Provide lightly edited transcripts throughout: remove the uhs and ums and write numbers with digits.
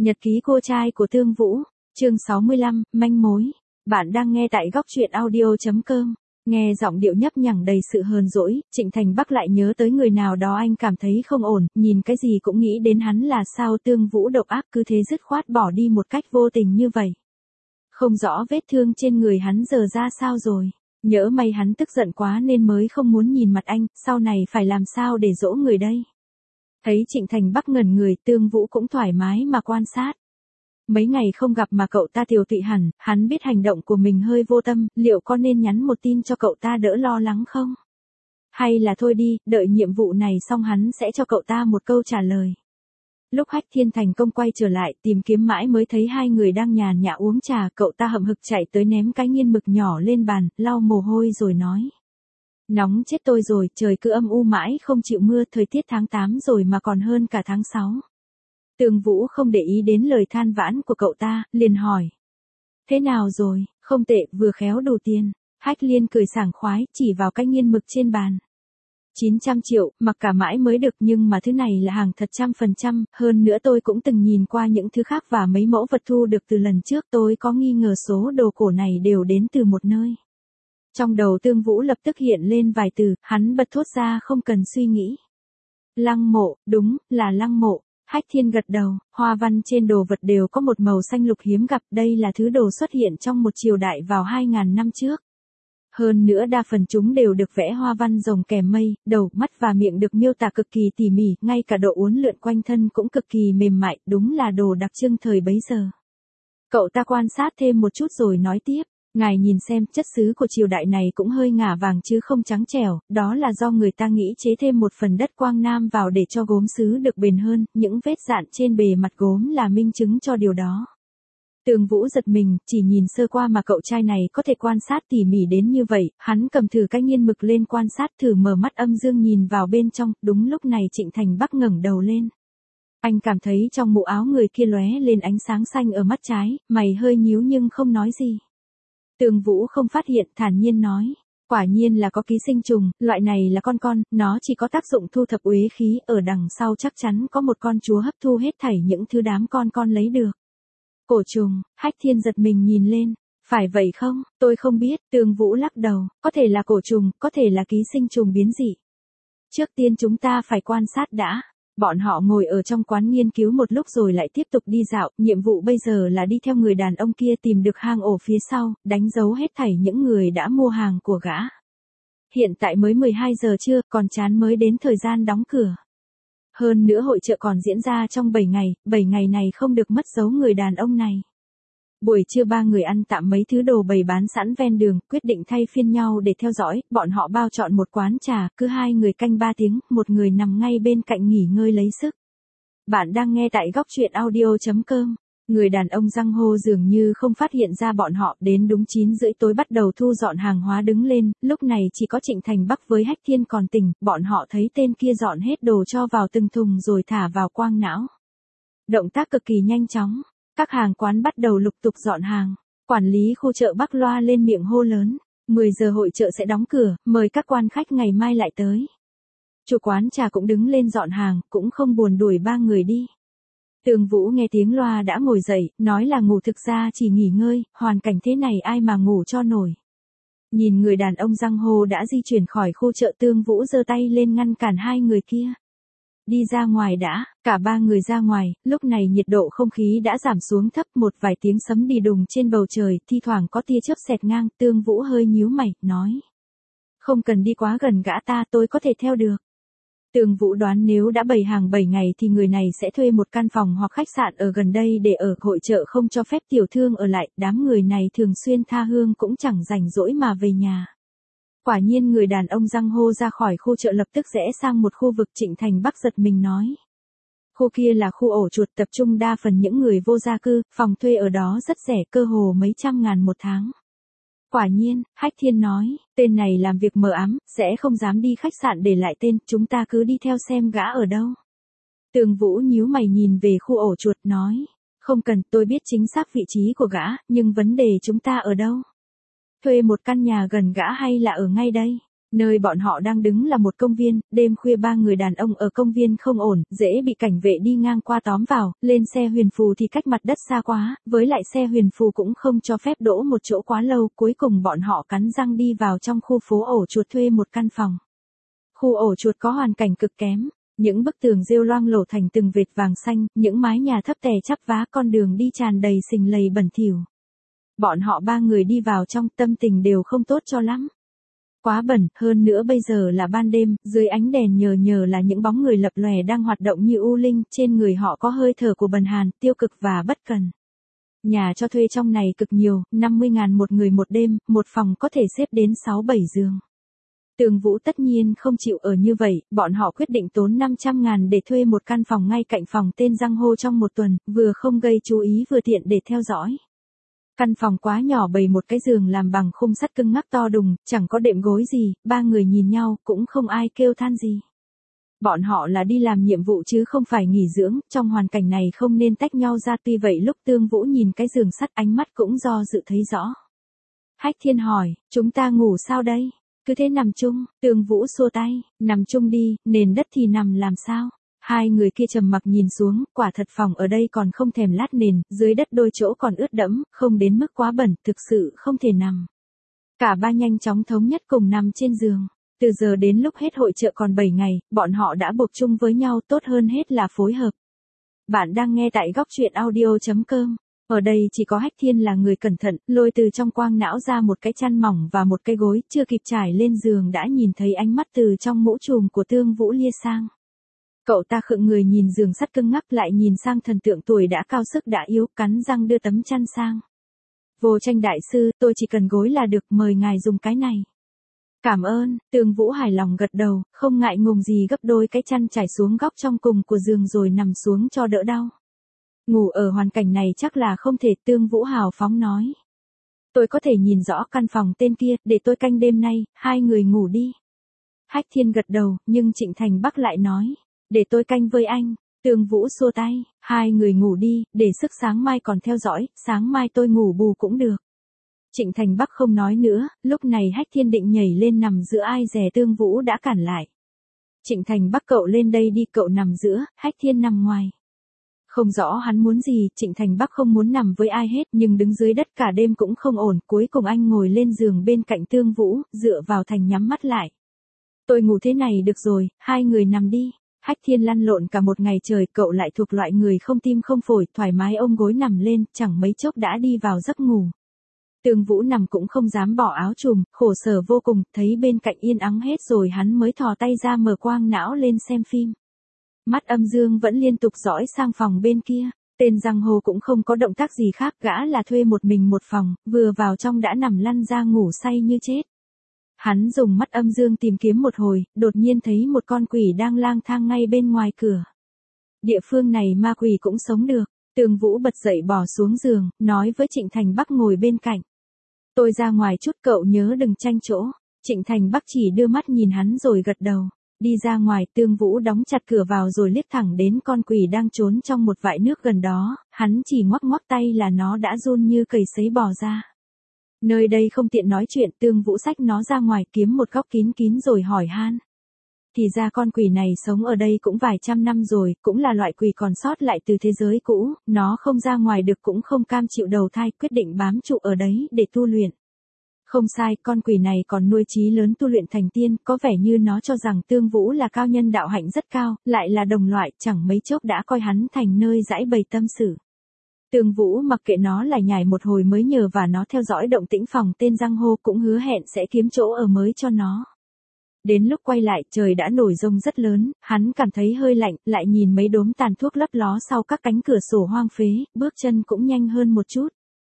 Nhật ký cô trai của Tương Vũ, chương 65, manh mối. Bạn đang nghe tại góc truyện audio.com. Nghe giọng điệu nhấp nhẳng đầy sự hờn dỗi, Trịnh Thành Bắc lại nhớ tới người nào đó anh cảm thấy không ổn, nhìn cái gì cũng nghĩ đến hắn là sao Tương Vũ độc ác cứ thế dứt khoát bỏ đi một cách vô tình như vậy. Không rõ vết thương trên người hắn giờ ra sao rồi. Nhỡ may hắn tức giận quá nên mới không muốn nhìn mặt anh, sau này phải làm sao để dỗ người đây. Thấy Trịnh Thành Bắc ngẩn người, Tương Vũ cũng thoải mái mà quan sát. Mấy ngày không gặp mà cậu ta tiều tụy hẳn, hắn biết hành động của mình hơi vô tâm, liệu có nên nhắn một tin cho cậu ta đỡ lo lắng không? Hay là thôi đi, đợi nhiệm vụ này xong hắn sẽ cho cậu ta một câu trả lời. Lúc Hách Thiên thành công quay trở lại, tìm kiếm mãi mới thấy hai người đang nhàn nhã uống trà, cậu ta hậm hực chạy tới ném cái nghiên mực nhỏ lên bàn, lau mồ hôi rồi nói. Nóng chết tôi rồi, trời cứ âm u mãi không chịu mưa, thời tiết tháng 8 rồi mà còn hơn cả tháng 6. Tương Vũ không để ý đến lời than vãn của cậu ta, liền hỏi. Thế nào rồi, không tệ, vừa khéo đủ tiền. Hách Liên cười sảng khoái, chỉ vào cái nghiên mực trên bàn. 900 triệu, mặc cả mãi mới được, nhưng mà thứ này là hàng thật 100%, hơn nữa tôi cũng từng nhìn qua những thứ khác và mấy mẫu vật thu được từ lần trước, tôi có nghi ngờ số đồ cổ này đều đến từ một nơi. Trong đầu Tương Vũ lập tức hiện lên vài từ, hắn bật thốt ra không cần suy nghĩ. Lăng mộ, đúng, là lăng mộ. Hách Thiên gật đầu, hoa văn trên đồ vật đều có một màu xanh lục hiếm gặp, đây là thứ đồ xuất hiện trong một triều đại vào 2000 năm trước. Hơn nữa đa phần chúng đều được vẽ hoa văn rồng kèm mây, đầu, mắt và miệng được miêu tả cực kỳ tỉ mỉ, ngay cả độ uốn lượn quanh thân cũng cực kỳ mềm mại, đúng là đồ đặc trưng thời bấy giờ. Cậu ta quan sát thêm một chút rồi nói tiếp. Ngài nhìn xem, chất sứ của triều đại này cũng hơi ngả vàng chứ không trắng trẻo, đó là do người ta nghĩ chế thêm một phần đất Quang Nam vào để cho gốm sứ được bền hơn, những vết dạn trên bề mặt gốm là minh chứng cho điều đó. Tương Vũ giật mình, chỉ nhìn sơ qua mà cậu trai này có thể quan sát tỉ mỉ đến như vậy, hắn cầm thử cái nghiên mực lên quan sát thử mở mắt âm dương nhìn vào bên trong, đúng lúc này Trịnh Thành Bắc ngẩng đầu lên. Anh cảm thấy trong mũ áo người kia lóe lên ánh sáng xanh ở mắt trái, mày hơi nhíu nhưng không nói gì. Tương Vũ không phát hiện, thản nhiên nói. Quả nhiên là có ký sinh trùng, loại này là con, nó chỉ có tác dụng thu thập uế khí, ở đằng sau chắc chắn có một con chúa hấp thu hết thảy những thứ đám con lấy được. Cổ trùng, Hách Thiên giật mình nhìn lên. Phải vậy không, tôi không biết, Tương Vũ lắc đầu, có thể là cổ trùng, có thể là ký sinh trùng biến dị. Trước tiên chúng ta phải quan sát đã. Bọn họ ngồi ở trong quán nghiên cứu một lúc rồi lại tiếp tục đi dạo, nhiệm vụ bây giờ là đi theo người đàn ông kia tìm được hang ổ phía sau, đánh dấu hết thảy những người đã mua hàng của gã. Hiện tại mới 12 giờ trưa, còn chán mới đến thời gian đóng cửa. Hơn nữa hội chợ còn diễn ra trong 7 ngày này không được mất dấu người đàn ông này. Buổi trưa ba người ăn tạm mấy thứ đồ bày bán sẵn ven đường, quyết định thay phiên nhau để theo dõi, bọn họ bao chọn một quán trà, cứ hai người canh 3 tiếng, một người nằm ngay bên cạnh nghỉ ngơi lấy sức. Bạn đang nghe tại góc truyện audio.com. Người đàn ông Giang Hô dường như không phát hiện ra bọn họ, đến đúng 9 rưỡi tối bắt đầu thu dọn hàng hóa đứng lên, lúc này chỉ có Trịnh Thành Bắc với Hách Thiên còn tỉnh, bọn họ thấy tên kia dọn hết đồ cho vào từng thùng rồi thả vào quang não. Động tác cực kỳ nhanh chóng. Các hàng quán bắt đầu lục tục dọn hàng. Quản lý khu chợ Bắc loa lên miệng hô lớn. 10 giờ hội chợ sẽ đóng cửa, mời các quan khách ngày mai lại tới. Chủ quán trà cũng đứng lên dọn hàng, cũng không buồn đuổi ba người đi. Tương Vũ nghe tiếng loa đã ngồi dậy, nói là ngủ thực ra chỉ nghỉ ngơi, hoàn cảnh thế này ai mà ngủ cho nổi. Nhìn người đàn ông Giang Hồ đã di chuyển khỏi khu chợ, Tương Vũ giơ tay lên ngăn cản hai người kia. Đi ra ngoài đã, cả ba người ra ngoài, lúc này nhiệt độ không khí đã giảm xuống thấp, một vài tiếng sấm đi đùng trên bầu trời, thi thoảng có tia chớp xẹt ngang, Tương Vũ hơi nhíu mày, nói. Không cần đi quá gần gã ta, tôi có thể theo được. Tương Vũ đoán nếu đã bày hàng 7 ngày thì người này sẽ thuê một căn phòng hoặc khách sạn ở gần đây để ở, hội chợ không cho phép tiểu thương ở lại, đám người này thường xuyên tha hương cũng chẳng rảnh rỗi mà về nhà. Quả nhiên người đàn ông Giang Hô ra khỏi khu chợ lập tức rẽ sang một khu vực. Trịnh Thành Bắc giật mình nói. Khu kia là khu ổ chuột tập trung đa phần những người vô gia cư, phòng thuê ở đó rất rẻ, cơ hồ mấy trăm ngàn một tháng. Quả nhiên, Hách Thiên nói, tên này làm việc mờ ám, sẽ không dám đi khách sạn để lại tên, chúng ta cứ đi theo xem gã ở đâu. Tương Vũ nhíu mày nhìn về khu ổ chuột nói, không cần, tôi biết chính xác vị trí của gã, nhưng vấn đề chúng ta ở đâu? Thuê một căn nhà gần gã hay là ở ngay đây? Nơi bọn họ đang đứng là một công viên, đêm khuya ba người đàn ông ở công viên không ổn, dễ bị cảnh vệ đi ngang qua tóm vào, lên xe huyền phù thì cách mặt đất xa quá, với lại xe huyền phù cũng không cho phép đỗ một chỗ quá lâu, cuối cùng bọn họ cắn răng đi vào trong khu phố ổ chuột thuê một căn phòng. Khu ổ chuột có hoàn cảnh cực kém, những bức tường rêu loang lổ thành từng vệt vàng xanh, những mái nhà thấp tè chắp vá, con đường đi tràn đầy sình lầy bẩn thỉu. Bọn họ ba người đi vào trong, tâm tình đều không tốt cho lắm. Quá bẩn, hơn nữa bây giờ là ban đêm, dưới ánh đèn nhờ nhờ là những bóng người lập lòe đang hoạt động như u linh, trên người họ có hơi thở của bần hàn, tiêu cực và bất cần. Nhà cho thuê trong này cực nhiều, 50.000 một người một đêm, một phòng có thể xếp đến 6-7 giường. Tường Vũ tất nhiên không chịu ở như vậy, bọn họ quyết định tốn 500.000 để thuê một căn phòng ngay cạnh phòng tên Giang Hô trong một tuần, vừa không gây chú ý vừa tiện để theo dõi. Căn phòng quá nhỏ, bày một cái giường làm bằng khung sắt cứng ngắc to đùng, chẳng có đệm gối gì, ba người nhìn nhau, cũng không ai kêu than gì. Bọn họ là đi làm nhiệm vụ chứ không phải nghỉ dưỡng, trong hoàn cảnh này không nên tách nhau ra, tuy vậy lúc Tương Vũ nhìn cái giường sắt ánh mắt cũng do dự thấy rõ. Hách Thiên hỏi, chúng ta ngủ sao đây? Cứ thế nằm chung, Tương Vũ xua tay, nằm chung đi, nền đất thì nằm làm sao? Hai người kia trầm mặc nhìn xuống, quả thật phòng ở đây còn không thèm lát nền, dưới đất đôi chỗ còn ướt đẫm, không đến mức quá bẩn, thực sự không thể nằm. Cả ba nhanh chóng thống nhất cùng nằm trên giường. Từ giờ đến lúc hết hội chợ còn 7 ngày, bọn họ đã buộc chung với nhau, tốt hơn hết là phối hợp. Bạn đang nghe tại góc truyện audio.com. Ở đây chỉ có Hách Thiên là người cẩn thận, lôi từ trong quang não ra một cái chăn mỏng và một cái gối, chưa kịp trải lên giường đã nhìn thấy ánh mắt từ trong mũ trùm của Tương Vũ lia sang. Cậu ta khựng người nhìn giường sắt cứng ngắc, lại nhìn sang thần tượng tuổi đã cao sức đã yếu, cắn răng đưa tấm chăn sang. Vô Tranh đại sư, tôi chỉ cần gối là được, mời ngài dùng cái này. Cảm ơn, Tương Vũ hài lòng gật đầu, không ngại ngùng gì gấp đôi cái chăn trải xuống góc trong cùng của giường rồi nằm xuống cho đỡ đau. Ngủ ở hoàn cảnh này chắc là không thể, Tương Vũ hào phóng nói. Tôi có thể nhìn rõ căn phòng tên kia, để tôi canh đêm nay, hai người ngủ đi. Hách Thiên gật đầu, nhưng Trịnh Thành Bắc lại nói. Để tôi canh với anh. Tương Vũ xua tay, hai người ngủ đi, để sức sáng mai còn theo dõi, sáng mai tôi ngủ bù cũng được. Trịnh Thành Bắc không nói nữa, lúc này Hách Thiên định nhảy lên nằm giữa, ai dè Tương Vũ đã cản lại. Trịnh Thành Bắc, cậu lên đây đi, cậu nằm giữa, Hách Thiên nằm ngoài. Không rõ hắn muốn gì, Trịnh Thành Bắc không muốn nằm với ai hết, nhưng đứng dưới đất cả đêm cũng không ổn, cuối cùng anh ngồi lên giường bên cạnh Tương Vũ, dựa vào thành nhắm mắt lại. Tôi ngủ thế này được rồi, hai người nằm đi. Hách Thiên lăn lộn cả một ngày trời, cậu lại thuộc loại người không tim không phổi, thoải mái ôm gối nằm lên, chẳng mấy chốc đã đi vào giấc ngủ. Tương Vũ nằm cũng không dám bỏ áo trùm, khổ sở vô cùng, thấy bên cạnh yên ắng hết rồi hắn mới thò tay ra mở quang não lên xem phim. Mắt Âm Dương vẫn liên tục dõi sang phòng bên kia, tên Giang Hồ cũng không có động tác gì khác, gã là thuê một mình một phòng, vừa vào trong đã nằm lăn ra ngủ say như chết. Hắn dùng mắt Âm Dương tìm kiếm một hồi, đột nhiên thấy một con quỷ đang lang thang ngay bên ngoài cửa. Địa phương này ma quỷ cũng sống được. Tương Vũ bật dậy bỏ xuống giường, nói với Trịnh Thành Bắc ngồi bên cạnh. Tôi ra ngoài chút, cậu nhớ đừng tranh chỗ. Trịnh Thành Bắc chỉ đưa mắt nhìn hắn rồi gật đầu. Đi ra ngoài, Tương Vũ đóng chặt cửa vào rồi liếc thẳng đến con quỷ đang trốn trong một vại nước gần đó, hắn chỉ ngoắc ngoắc tay là nó đã run như cầy sấy bò ra. Nơi đây không tiện nói chuyện, Tương Vũ xách nó ra ngoài kiếm một góc kín kín rồi hỏi han. Thì ra con quỷ này sống ở đây cũng vài trăm năm rồi, cũng là loại quỷ còn sót lại từ thế giới cũ, nó không ra ngoài được cũng không cam chịu đầu thai, quyết định bám trụ ở đấy để tu luyện. Không sai, con quỷ này còn nuôi chí lớn tu luyện thành tiên, có vẻ như nó cho rằng Tương Vũ là cao nhân đạo hạnh rất cao, lại là đồng loại, chẳng mấy chốc đã coi hắn thành nơi giải bày tâm sự. Tương Vũ mặc kệ nó lại nhảy một hồi mới nhờ và nó theo dõi động tĩnh phòng tên Giang Hồ, cũng hứa hẹn sẽ kiếm chỗ ở mới cho nó. Đến lúc quay lại trời đã nổi giông rất lớn, hắn cảm thấy hơi lạnh, lại nhìn mấy đốm tàn thuốc lấp ló sau các cánh cửa sổ hoang phế, bước chân cũng nhanh hơn một chút.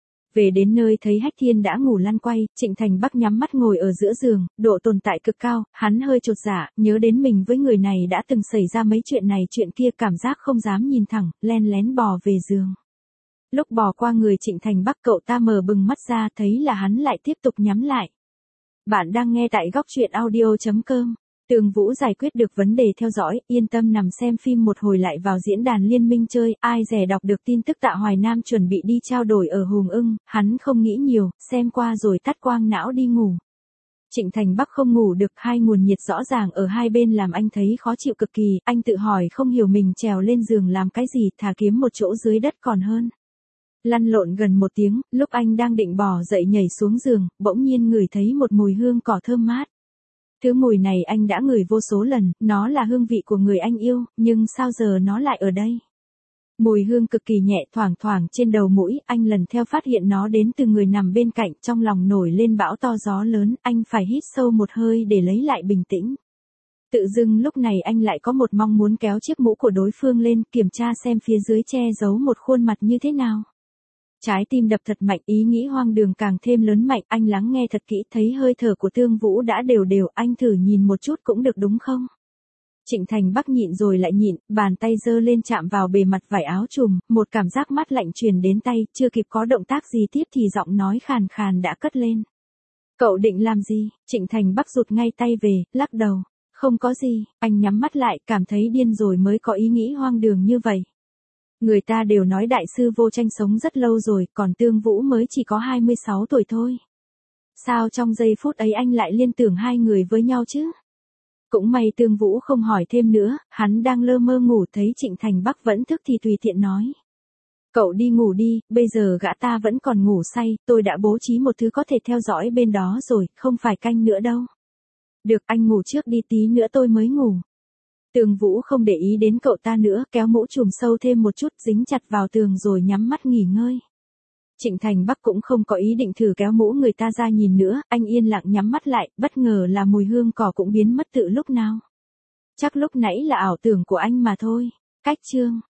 Về đến nơi thấy Hách Thiên đã ngủ lăn quay, Trịnh Thành Bắc nhắm mắt ngồi ở giữa giường, độ tồn tại cực cao, hắn hơi chột dạ, nhớ đến mình với người này đã từng xảy ra mấy chuyện này chuyện kia, cảm giác không dám nhìn thẳng, len lén bò về giường. Lúc bò qua người Trịnh Thành Bắc, cậu ta mở bừng mắt ra thấy là hắn lại tiếp tục nhắm lại. Bạn đang nghe tại góc truyện audio.com. Tương Vũ giải quyết được vấn đề theo dõi, yên tâm nằm xem phim một hồi lại vào diễn đàn liên minh chơi, ai dè đọc được tin tức Tạ Hoài Nam chuẩn bị đi trao đổi ở Hùng Ưng, hắn không nghĩ nhiều, xem qua rồi tắt quang não đi ngủ. Trịnh Thành Bắc không ngủ được, hai nguồn nhiệt rõ ràng ở hai bên làm anh thấy khó chịu cực kỳ, anh tự hỏi không hiểu mình trèo lên giường làm cái gì, thà kiếm một chỗ dưới đất còn hơn. Lăn lộn gần 1 tiếng, lúc anh đang định bò dậy nhảy xuống giường, bỗng nhiên ngửi thấy một mùi hương cỏ thơm mát. Thứ mùi này anh đã ngửi vô số lần, nó là hương vị của người anh yêu, nhưng sao giờ nó lại ở đây? Mùi hương cực kỳ nhẹ thoảng thoảng trên đầu mũi, anh lần theo phát hiện nó đến từ người nằm bên cạnh, trong lòng nổi lên bão to gió lớn, anh phải hít sâu một hơi để lấy lại bình tĩnh. Tự dưng lúc này anh lại có một mong muốn kéo chiếc mũ của đối phương lên, kiểm tra xem phía dưới che giấu một khuôn mặt như thế nào. Trái tim đập thật mạnh, ý nghĩ hoang đường càng thêm lớn mạnh, anh lắng nghe thật kỹ, thấy hơi thở của Tương Vũ đã đều đều, anh thử nhìn một chút cũng được đúng không? Trịnh Thành Bắc nhịn rồi lại nhịn, bàn tay giơ lên chạm vào bề mặt vải áo trùm, một cảm giác mát lạnh truyền đến tay, chưa kịp có động tác gì tiếp thì giọng nói khàn khàn đã cất lên. Cậu định làm gì? Trịnh Thành Bắc rụt ngay tay về, lắc đầu. Không có gì, anh nhắm mắt lại, cảm thấy điên rồi mới có ý nghĩ hoang đường như vậy. Người ta đều nói đại sư Vô Tranh sống rất lâu rồi, còn Tương Vũ mới chỉ có 26 tuổi thôi. Sao trong giây phút ấy anh lại liên tưởng hai người với nhau chứ? Cũng may Tương Vũ không hỏi thêm nữa, hắn đang lơ mơ ngủ thấy Trịnh Thành Bắc vẫn thức thì tùy tiện nói. Cậu đi ngủ đi, bây giờ gã ta vẫn còn ngủ say, tôi đã bố trí một thứ có thể theo dõi bên đó rồi, không phải canh nữa đâu. Được, anh ngủ trước đi, tí nữa tôi mới ngủ. Tương Vũ không để ý đến cậu ta nữa, kéo mũ trùm sâu thêm một chút, dính chặt vào tường rồi nhắm mắt nghỉ ngơi. Trịnh Thành Bắc cũng không có ý định thử kéo mũ người ta ra nhìn nữa, anh yên lặng nhắm mắt lại, bất ngờ là mùi hương cỏ cũng biến mất tự lúc nào. Chắc lúc nãy là ảo tưởng của anh mà thôi. Cách chương